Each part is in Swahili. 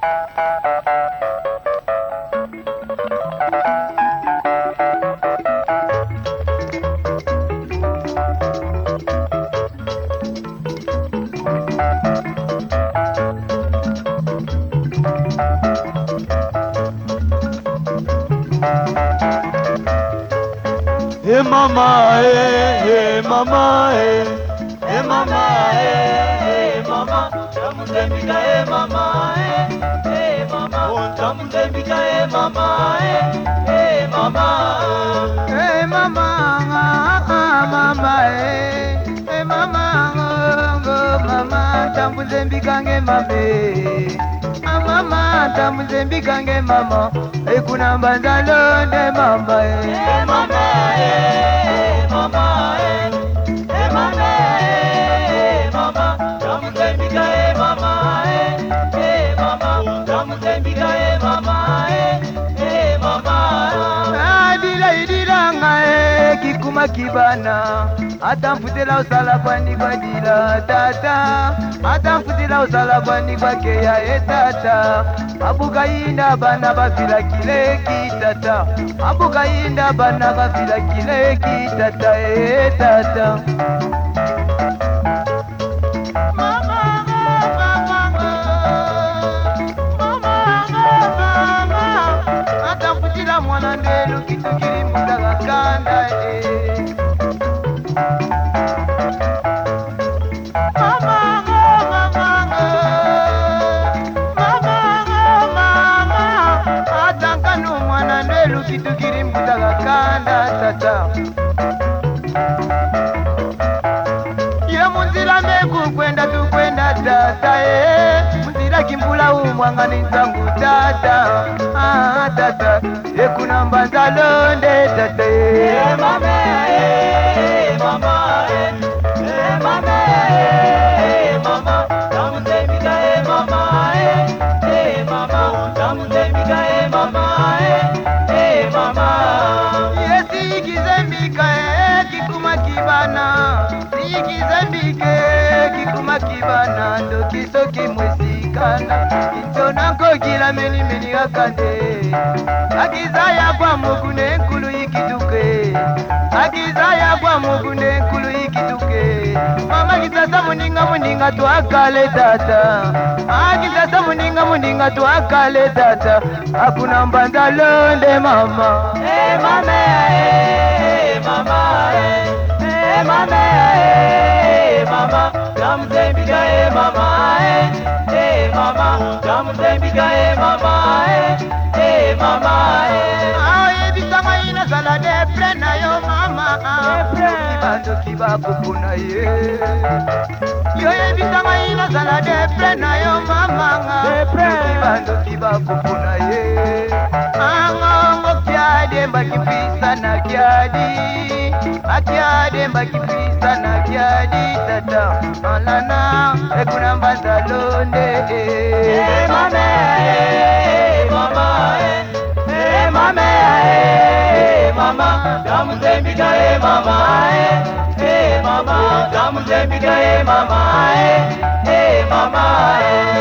Hey mama, hey mama, hey mama, hey mama, tamuzembika hey mama, hey mama, tamuzembika hey mama, hey mama, Hey mama, mama, hey mama, mama, tambuzembikange mame. Mama, tambuzembikange mama. Hey kuna mbandalo ne mama. hey mama, hey mama, hey mama, hey mama, tamuzembika hey mama, hey mama, tamuzembika hey mama, hey mama. Idilanga kikuma kibana atamfutila usalabani kwa dila tata atamfutila usalabani kwa keya tata abukayinda bana bafila kile kitata abukayinda bana bafila kile kitata tata mwana ndelu kitu kiri mutaka kanda atankanu mwana ndelu kitu kiri mutaka kanda tata ye munzira meku kwenda tukwenda tata munzira kimbula umwangani nzangu tata tata ekuna mbanzalonde tata mama, mama, mama, mama, tamuzembika mama, mama, tamuzembika mama, mama. Yesi kizembika kikuma kibana sikizembike kikuma kibana ndo kiso kimwesikana kitonako kila meni akande akizaya kwa mugune nkulu ikituke akizaya kwa mugune nkulu ikituke mama kisasa muninga twakale tata akisasa muninga twakale tata hakuna mbandalonde mama mama, mama, mama, mama, tamuzembika mama, mama, tamuzembika mama, mama. Ebisanga ina sala depre na yo mama kibando kibakupuna ye yo ebisanga ina sala depre na yo mama kibando kibakupuna ye angongo kyade mbakipisa na kyadi akyade mbakipisa na kyadi tata alana ekuna mbandalonde mama, mama, mama, mama, tamuzembika mama, mama, tamuzembika mama, mama.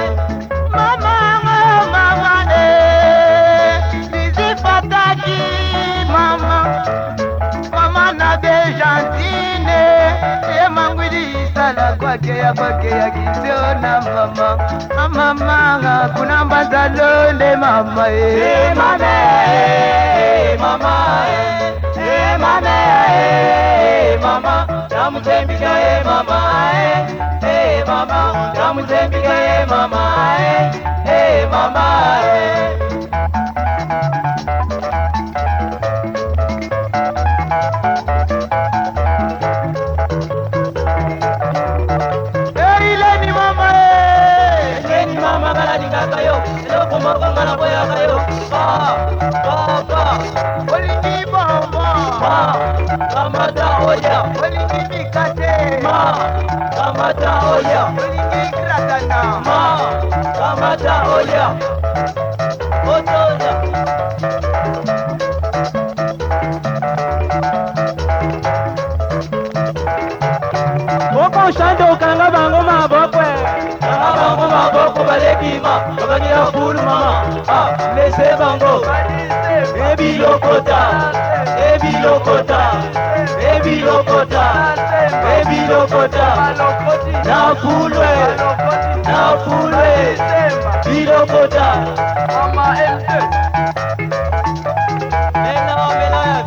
kwake ya kisiona mama mama kuna mbazalonde mama mama mama mama mama tamutembika mama mama tamutembika mama mama kayo loko magangana boya kayo pa olingi bombo kamata oya olingi mikate kamata oya olingi kratana kamata oya otoya Boko shando kanga bango mabokwe kanga bango maboko balekima Babagira furu mama, lese bango. Ebi lokota, ebi lokota, ebi lokota, ebi lokota. Na fulwe, na fulwe, bilokota. Mama else. Nena wamelaya.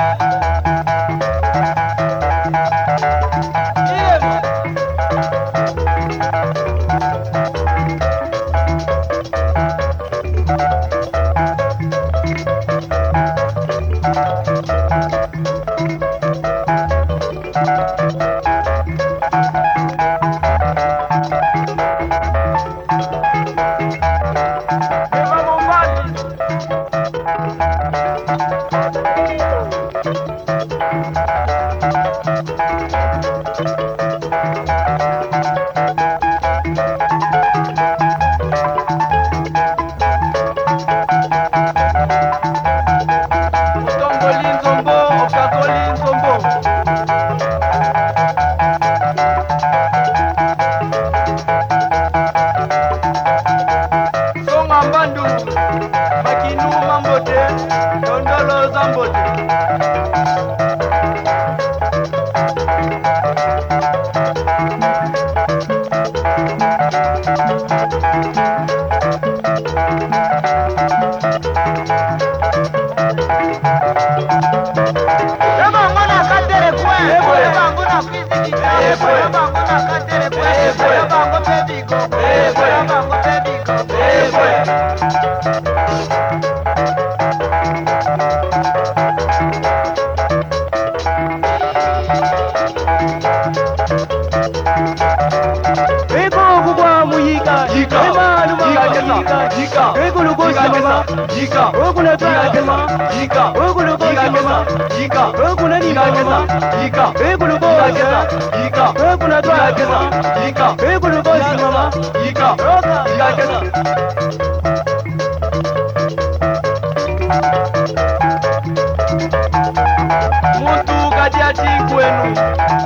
Muntu kati ati kwenu.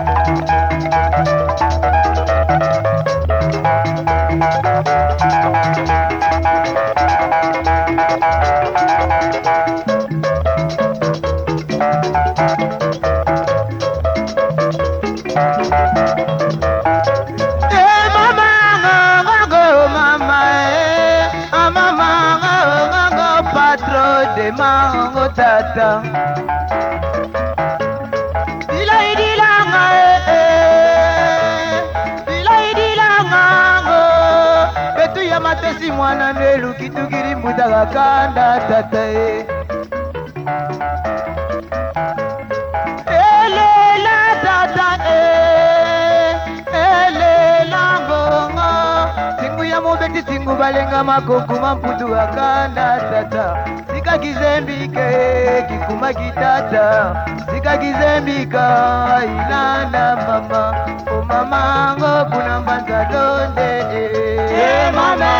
Mango tata Dilai dilanga Dilai dilanga Betu ya matesi mwana nelu kitukiri mbudaga kanda tata Elela tata Elela ngonga Singu ya mubeti singu balenga makoku mamputu akanda tata Sika kizembike kikuma kitata Sika kizembika ilanda mama O mama ngo kuna mbanza donde Mama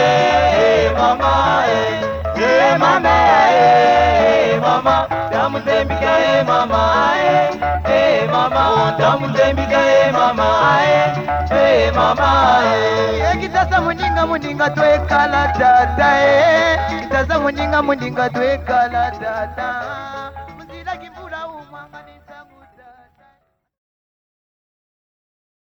mama mama mama Damu zembika mama mama Damu zembika mama mama Kitasa muninga twekala tata Kitasa muninga twekala tata